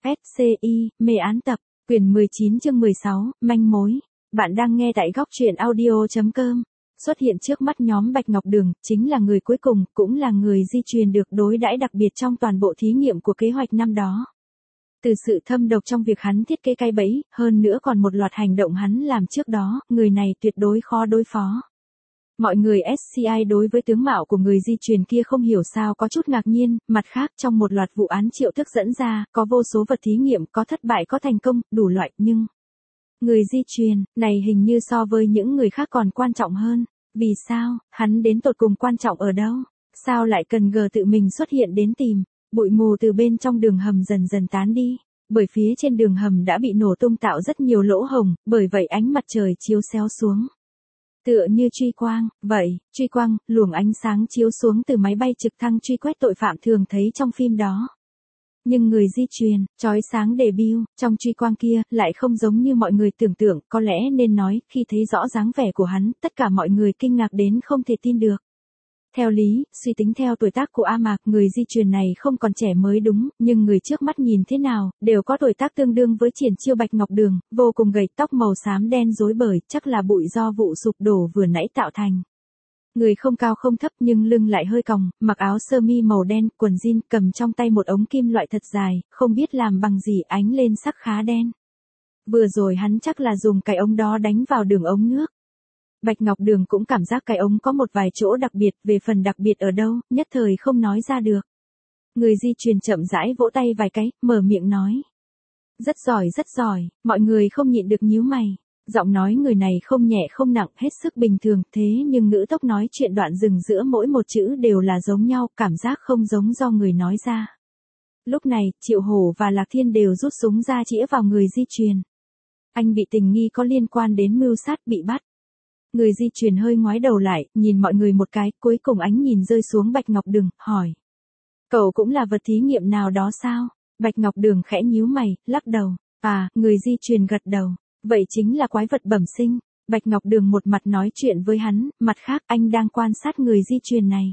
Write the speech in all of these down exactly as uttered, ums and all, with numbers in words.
ét xê i, mê án tập, quyển mười chín chương mười sáu, manh mối. Bạn đang nghe tại góc truyện audio.com. Xuất hiện trước mắt nhóm Bạch Ngọc Đường, chính là người cuối cùng, cũng là người di truyền được đối đãi đặc biệt trong toàn bộ thí nghiệm của kế hoạch năm đó. Từ sự thâm độc trong việc hắn thiết kế cái bẫy, hơn nữa còn một loạt hành động hắn làm trước đó, người này tuyệt đối khó đối phó. Mọi người ét xê i đối với tướng mạo của người di truyền kia không hiểu sao có chút ngạc nhiên, mặt khác trong một loạt vụ án triệu thức dẫn ra, có vô số vật thí nghiệm, có thất bại có thành công, đủ loại, nhưng người di truyền này hình như so với những người khác còn quan trọng hơn. Vì sao, hắn đến tột cùng quan trọng ở đâu? Sao lại cần gờ tự mình xuất hiện đến tìm? Bụi mù từ bên trong đường hầm dần dần tán đi, bởi phía trên đường hầm đã bị nổ tung tạo rất nhiều lỗ hổng, bởi vậy ánh mặt trời chiếu xéo xuống. Tựa như truy quang, vậy, truy quang, luồng ánh sáng chiếu xuống từ máy bay trực thăng truy quét tội phạm thường thấy trong phim đó. Nhưng người di truyền, chói sáng debut, trong truy quang kia, lại không giống như mọi người tưởng tượng, có lẽ nên nói, khi thấy rõ dáng vẻ của hắn, tất cả mọi người kinh ngạc đến không thể tin được. Theo lý, suy tính theo tuổi tác của A Mạc, người di truyền này không còn trẻ mới đúng, nhưng người trước mắt nhìn thế nào, đều có tuổi tác tương đương với Triển Chiêu Bạch Ngọc Đường, vô cùng gầy, tóc màu xám đen rối bời, chắc là bụi do vụ sụp đổ vừa nãy tạo thành. Người không cao không thấp nhưng lưng lại hơi còng, mặc áo sơ mi màu đen, quần jean, cầm trong tay một ống kim loại thật dài, không biết làm bằng gì, ánh lên sắc khá đen. Vừa rồi hắn chắc là dùng cái ống đó đánh vào đường ống nước. Bạch Ngọc Đường cũng cảm giác cái ống có một vài chỗ đặc biệt, về phần đặc biệt ở đâu, nhất thời không nói ra được. Người di truyền chậm rãi vỗ tay vài cái, mở miệng nói. Rất giỏi rất giỏi, mọi người không nhịn được nhíu mày. Giọng nói người này không nhẹ không nặng, hết sức bình thường, thế nhưng ngữ tốc nói chuyện đoạn dừng giữa mỗi một chữ đều là giống nhau, cảm giác không giống do người nói ra. Lúc này, Triệu Hổ và Lạc Thiên đều rút súng ra chĩa vào người di truyền. Anh bị tình nghi có liên quan đến mưu sát, bị bắt. Người di truyền hơi ngoái đầu lại, nhìn mọi người một cái, cuối cùng ánh nhìn rơi xuống Bạch Ngọc Đường, hỏi. Cậu cũng là vật thí nghiệm nào đó sao? Bạch Ngọc Đường khẽ nhíu mày, lắc đầu. À, người di truyền gật đầu. Vậy chính là quái vật bẩm sinh. Bạch Ngọc Đường một mặt nói chuyện với hắn, mặt khác anh đang quan sát người di truyền này.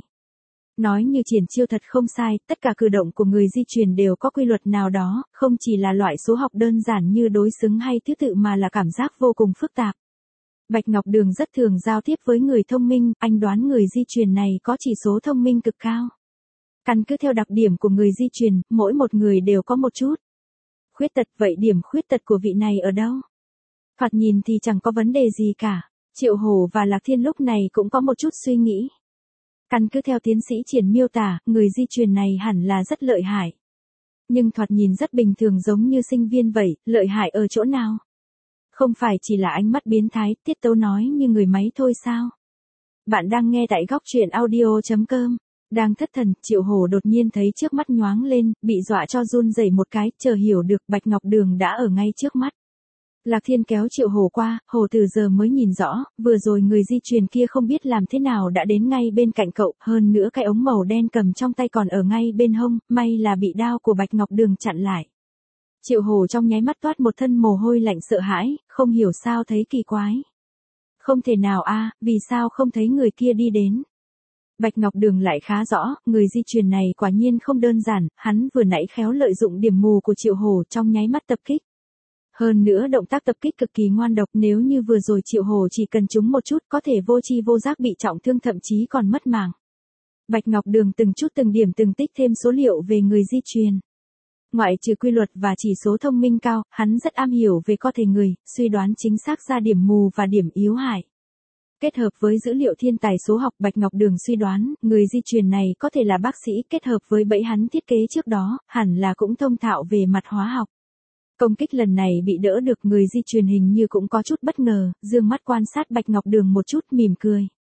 Nói như Triển Chiêu thật không sai, tất cả cử động của người di truyền đều có quy luật nào đó, không chỉ là loại số học đơn giản như đối xứng hay thứ tự mà là cảm giác vô cùng phức tạp. Bạch Ngọc Đường rất thường giao tiếp với người thông minh, anh đoán người di truyền này có chỉ số thông minh cực cao. Căn cứ theo đặc điểm của người di truyền, mỗi một người đều có một chút khuyết tật, vậy điểm khuyết tật của vị này ở đâu? Thoạt nhìn thì chẳng có vấn đề gì cả. Triệu Hổ và Lạc Thiên lúc này cũng có một chút suy nghĩ. Căn cứ theo tiến sĩ Triển miêu tả, người di truyền này hẳn là rất lợi hại. Nhưng thoạt nhìn rất bình thường giống như sinh viên vậy, lợi hại ở chỗ nào? Không phải chỉ là ánh mắt biến thái, tiết tấu nói như người máy thôi sao? Bạn đang nghe tại góc truyện audio.com. Đang thất thần, Triệu Hổ đột nhiên thấy trước mắt nhoáng lên, bị dọa cho run rẩy một cái, chờ hiểu được Bạch Ngọc Đường đã ở ngay trước mắt. Lạc Thiên kéo Triệu Hổ qua, Hổ từ giờ mới nhìn rõ, vừa rồi người di truyền kia không biết làm thế nào đã đến ngay bên cạnh cậu, hơn nữa cái ống màu đen cầm trong tay còn ở ngay bên hông, may là bị đao của Bạch Ngọc Đường chặn lại. Triệu Hổ trong nháy mắt toát một thân mồ hôi lạnh sợ hãi, không hiểu sao thấy kỳ quái. Không thể nào a, vì sao không thấy người kia đi đến? Bạch Ngọc Đường lại khá rõ, người di truyền này quả nhiên không đơn giản, hắn vừa nãy khéo lợi dụng điểm mù của Triệu Hổ trong nháy mắt tập kích. Hơn nữa động tác tập kích cực kỳ ngoan độc, nếu như vừa rồi Triệu Hổ chỉ cần trúng một chút có thể vô tri vô giác bị trọng thương thậm chí còn mất mạng. Bạch Ngọc Đường từng chút từng điểm từng tích thêm số liệu về người di truyền. Ngoại trừ quy luật và chỉ số thông minh cao, hắn rất am hiểu về cơ thể người, suy đoán chính xác ra điểm mù và điểm yếu hại. Kết hợp với dữ liệu thiên tài số học, Bạch Ngọc Đường suy đoán, người di truyền này có thể là bác sĩ, kết hợp với bẫy hắn thiết kế trước đó, hẳn là cũng thông thạo về mặt hóa học. Công kích lần này bị đỡ được, người di truyền hình như cũng có chút bất ngờ, dương mắt quan sát Bạch Ngọc Đường một chút, mỉm cười.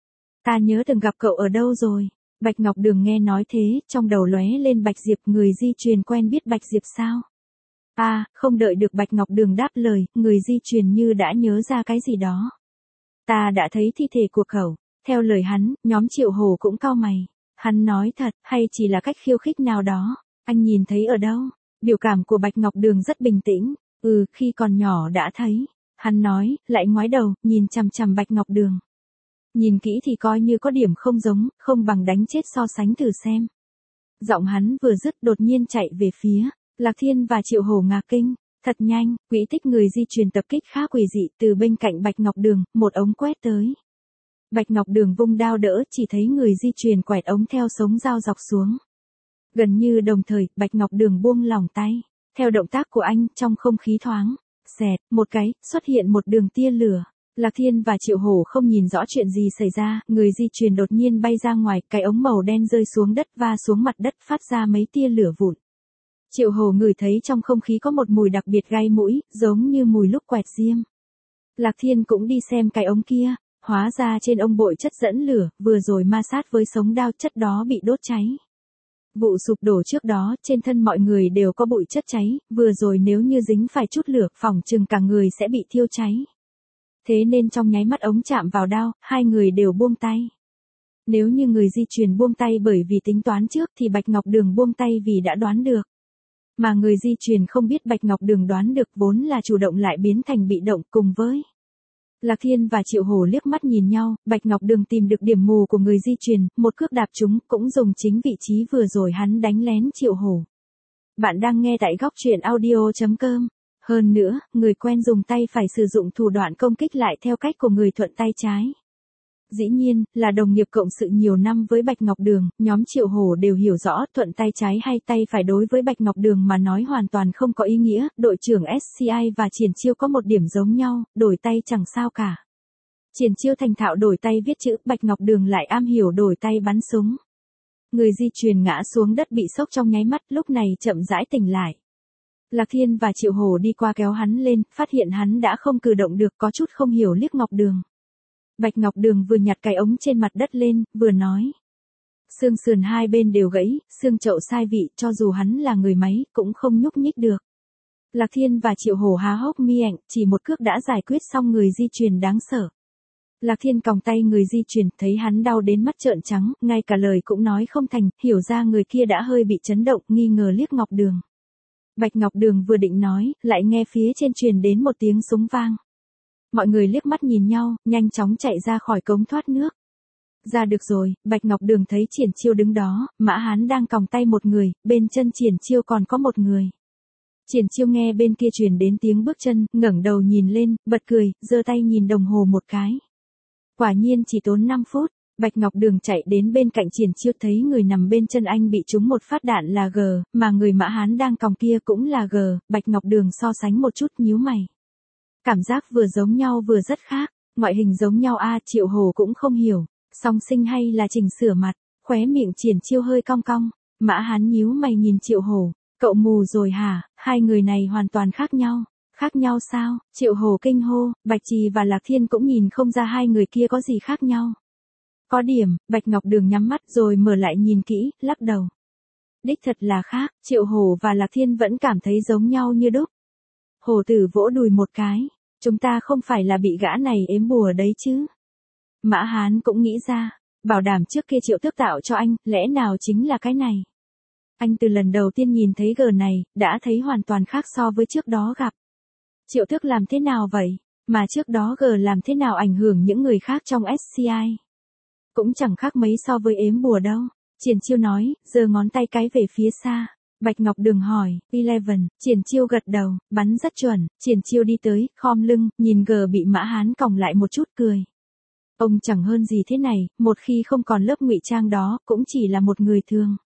Ta nhớ từng gặp cậu ở đâu rồi? Bạch Ngọc Đường nghe nói thế, trong đầu lóe lên Bạch Diệp, người di truyền quen biết Bạch Diệp sao? À, không đợi được Bạch Ngọc Đường đáp lời, người di truyền như đã nhớ ra cái gì đó. Ta đã thấy thi thể của cậu. Theo lời hắn, nhóm Triệu Hổ cũng cau mày. Hắn nói thật, hay chỉ là cách khiêu khích nào đó? Anh nhìn thấy ở đâu? Biểu cảm của Bạch Ngọc Đường rất bình tĩnh. Ừ, khi còn nhỏ đã thấy. Hắn nói, lại ngoái đầu, nhìn chằm chằm Bạch Ngọc Đường. Nhìn kỹ thì coi như có điểm không giống, không bằng đánh chết so sánh thử xem. Giọng hắn vừa dứt đột nhiên chạy về phía Lạc Thiên và Triệu Hổ ngạc kinh, thật nhanh, quỹ tích người di truyền tập kích khá quỷ dị từ bên cạnh Bạch Ngọc Đường, một ống quét tới. Bạch Ngọc Đường vung đao đỡ, chỉ thấy người di truyền quẹt ống theo sống dao dọc xuống. Gần như đồng thời, Bạch Ngọc Đường buông lỏng tay. Theo động tác của anh, trong không khí thoáng, xẹt, một cái, xuất hiện một đường tia lửa. Lạc Thiên và Triệu Hổ không nhìn rõ chuyện gì xảy ra, người di truyền đột nhiên bay ra ngoài, cái ống màu đen rơi xuống đất và xuống mặt đất phát ra mấy tia lửa vụn. Triệu Hổ ngửi thấy trong không khí có một mùi đặc biệt gai mũi, giống như mùi lúc quẹt diêm. Lạc Thiên cũng đi xem cái ống kia, hóa ra trên ông bội chất dẫn lửa, vừa rồi ma sát với sống đao chất đó bị đốt cháy. Vụ sụp đổ trước đó, trên thân mọi người đều có bụi chất cháy, vừa rồi nếu như dính phải chút lửa, phỏng chừng cả người sẽ bị thiêu cháy. Thế nên trong nháy mắt ống chạm vào đao, hai người đều buông tay. Nếu như người di truyền buông tay bởi vì tính toán trước thì Bạch Ngọc Đường buông tay vì đã đoán được. Mà người di truyền không biết Bạch Ngọc Đường đoán được vốn là chủ động lại biến thành bị động cùng với. Lạc Thiên và Triệu Hổ liếc mắt nhìn nhau, Bạch Ngọc Đường tìm được điểm mù của người di truyền, một cước đạp chúng cũng dùng chính vị trí vừa rồi hắn đánh lén Triệu Hổ. Bạn đang nghe tại góc truyện audio chấm com. Hơn nữa, người quen dùng tay phải sử dụng thủ đoạn công kích lại theo cách của người thuận tay trái. Dĩ nhiên, là đồng nghiệp cộng sự nhiều năm với Bạch Ngọc Đường, nhóm Triệu Hổ đều hiểu rõ thuận tay trái hay tay phải đối với Bạch Ngọc Đường mà nói hoàn toàn không có ý nghĩa, đội trưởng ét xê i và Triển Chiêu có một điểm giống nhau, đổi tay chẳng sao cả. Triển Chiêu thành thạo đổi tay viết chữ, Bạch Ngọc Đường lại am hiểu đổi tay bắn súng. Người di truyền ngã xuống đất bị sốc trong nháy mắt, lúc này chậm rãi tỉnh lại. Lạc Thiên và Triệu Hổ đi qua kéo hắn lên, phát hiện hắn đã không cử động được, có chút không hiểu liếc Ngọc Đường. Bạch Ngọc Đường vừa nhặt cái ống trên mặt đất lên, vừa nói. Xương sườn hai bên đều gãy, xương chậu sai vị, cho dù hắn là người máy, cũng không nhúc nhích được. Lạc Thiên và Triệu Hổ há hốc miệng, chỉ một cước đã giải quyết xong người di truyền đáng sợ. Lạc Thiên còng tay người di truyền, thấy hắn đau đến mắt trợn trắng, ngay cả lời cũng nói không thành, hiểu ra người kia đã hơi bị chấn động, nghi ngờ liếc Ngọc Đường. Bạch Ngọc Đường vừa định nói, lại nghe phía trên truyền đến một tiếng súng vang. Mọi người liếc mắt nhìn nhau, nhanh chóng chạy ra khỏi cống thoát nước. Ra được rồi, Bạch Ngọc Đường thấy Triển Chiêu đứng đó, Mã Hán đang còng tay một người, bên chân Triển Chiêu còn có một người. Triển Chiêu nghe bên kia truyền đến tiếng bước chân, ngẩng đầu nhìn lên, bật cười, giơ tay nhìn đồng hồ một cái. Quả nhiên chỉ tốn năm phút, Bạch Ngọc Đường chạy đến bên cạnh Triển Chiêu thấy người nằm bên chân anh bị trúng một phát đạn là G, mà người Mã Hán đang còng kia cũng là G, Bạch Ngọc Đường so sánh một chút nhíu mày. Cảm giác vừa giống nhau vừa rất khác, ngoại hình giống nhau a à, Triệu Hổ cũng không hiểu, song sinh hay là chỉnh sửa mặt, khóe miệng Triển Chiêu hơi cong cong, Mã Hán nhíu mày nhìn Triệu Hổ, cậu mù rồi hả, hai người này hoàn toàn khác nhau, khác nhau sao, Triệu Hổ kinh hô, Bạch Trì và Lạc Thiên cũng nhìn không ra hai người kia có gì khác nhau. Có điểm, Bạch Ngọc Đường nhắm mắt rồi mở lại nhìn kỹ, lắc đầu. Đích thật là khác, Triệu Hổ và Lạc Thiên vẫn cảm thấy giống nhau như đúc. Hổ tử vỗ đùi một cái, chúng ta không phải là bị gã này ếm bùa đấy chứ. Mã Hán cũng nghĩ ra, bảo đảm trước kia Triệu Tước tạo cho anh, lẽ nào chính là cái này. Anh từ lần đầu tiên nhìn thấy gờ này, đã thấy hoàn toàn khác so với trước đó gặp. Triệu Tước làm thế nào vậy, mà trước đó gờ làm thế nào ảnh hưởng những người khác trong ét xê i. Cũng chẳng khác mấy so với ếm bùa đâu. Triển Chiêu nói, giơ ngón tay cái về phía xa. Bạch Ngọc Đường hỏi, Eleven, Triển Chiêu gật đầu, bắn rất chuẩn, Triển Chiêu đi tới, khom lưng, nhìn gờ bị Mã Hán còng lại một chút cười. Ông chẳng hơn gì thế này, một khi không còn lớp ngụy trang đó, cũng chỉ là một người thường.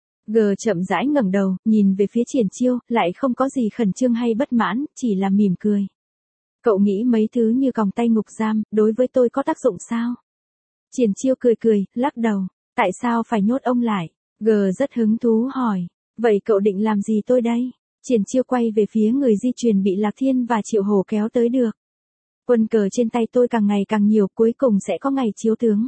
Gờ chậm rãi ngẩng đầu, nhìn về phía Triển Chiêu, lại không có gì khẩn trương hay bất mãn, chỉ là mỉm cười. Cậu nghĩ mấy thứ như còng tay ngục giam, đối với tôi có tác dụng sao? Triển Chiêu cười cười, lắc đầu, tại sao phải nhốt ông lại? Gờ rất hứng thú hỏi. Vậy cậu định làm gì tôi đây? Triển Chiêu quay về phía người di truyền bị Lạc Thiên và Triệu Hổ kéo tới được. Quân cờ trên tay tôi càng ngày càng nhiều, cuối cùng sẽ có ngày chiếu tướng.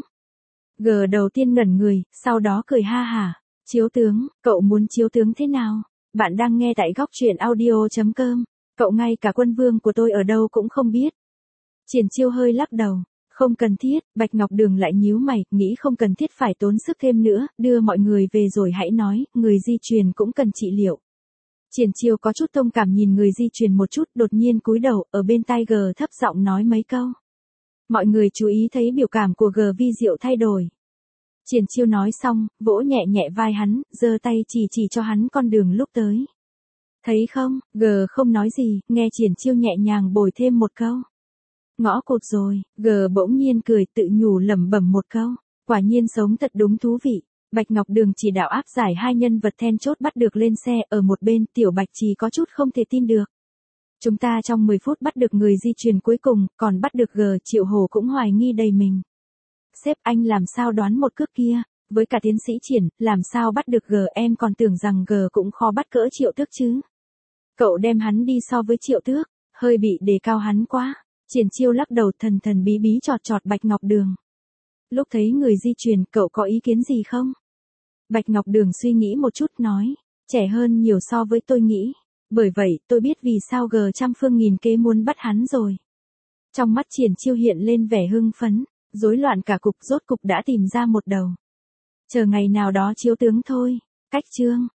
G đầu tiên ngẩn người, sau đó cười ha hả. Chiếu tướng, cậu muốn chiếu tướng thế nào? Bạn đang nghe tại góc truyện audio chấm com. Cậu ngay cả quân vương của tôi ở đâu cũng không biết. Triển Chiêu hơi lắc đầu. Không cần thiết, Bạch Ngọc Đường lại nhíu mày, nghĩ không cần thiết phải tốn sức thêm nữa, đưa mọi người về rồi hãy nói, người di truyền cũng cần trị liệu. Triển Chiêu có chút thông cảm nhìn người di truyền một chút, đột nhiên cúi đầu, ở bên tai G thấp giọng nói mấy câu. Mọi người chú ý thấy biểu cảm của G vi diệu thay đổi. Triển Chiêu nói xong, vỗ nhẹ nhẹ vai hắn, giơ tay chỉ chỉ cho hắn con đường lúc tới. Thấy không, G không nói gì, nghe Triển Chiêu nhẹ nhàng bồi thêm một câu. Ngõ cụt rồi, G bỗng nhiên cười tự nhủ lẩm bẩm một câu. Quả nhiên sống thật đúng thú vị. Bạch Ngọc Đường chỉ đạo áp giải hai nhân vật then chốt bắt được lên xe ở một bên, Tiểu Bạch Trì có chút không thể tin được. Chúng ta trong mười phút bắt được người di truyền cuối cùng, còn bắt được G, Triệu Hổ cũng hoài nghi đầy mình. Sếp anh làm sao đoán một cước kia, với cả tiến sĩ Triển, làm sao bắt được G, em còn tưởng rằng G cũng khó bắt cỡ Triệu Tước chứ. Cậu đem hắn đi so với Triệu Tước, hơi bị đề cao hắn quá. Triển Chiêu lắc đầu thần thần bí bí chọt chọt Bạch Ngọc Đường. Lúc thấy người di truyền, cậu có ý kiến gì không? Bạch Ngọc Đường suy nghĩ một chút nói, trẻ hơn nhiều so với tôi nghĩ. Bởi vậy, tôi biết vì sao G trăm phương nghìn kế muốn bắt hắn rồi. Trong mắt Triển Chiêu hiện lên vẻ hưng phấn, rối loạn cả cục, rốt cục đã tìm ra một đầu. Chờ ngày nào đó chiếu tướng thôi. Cách chương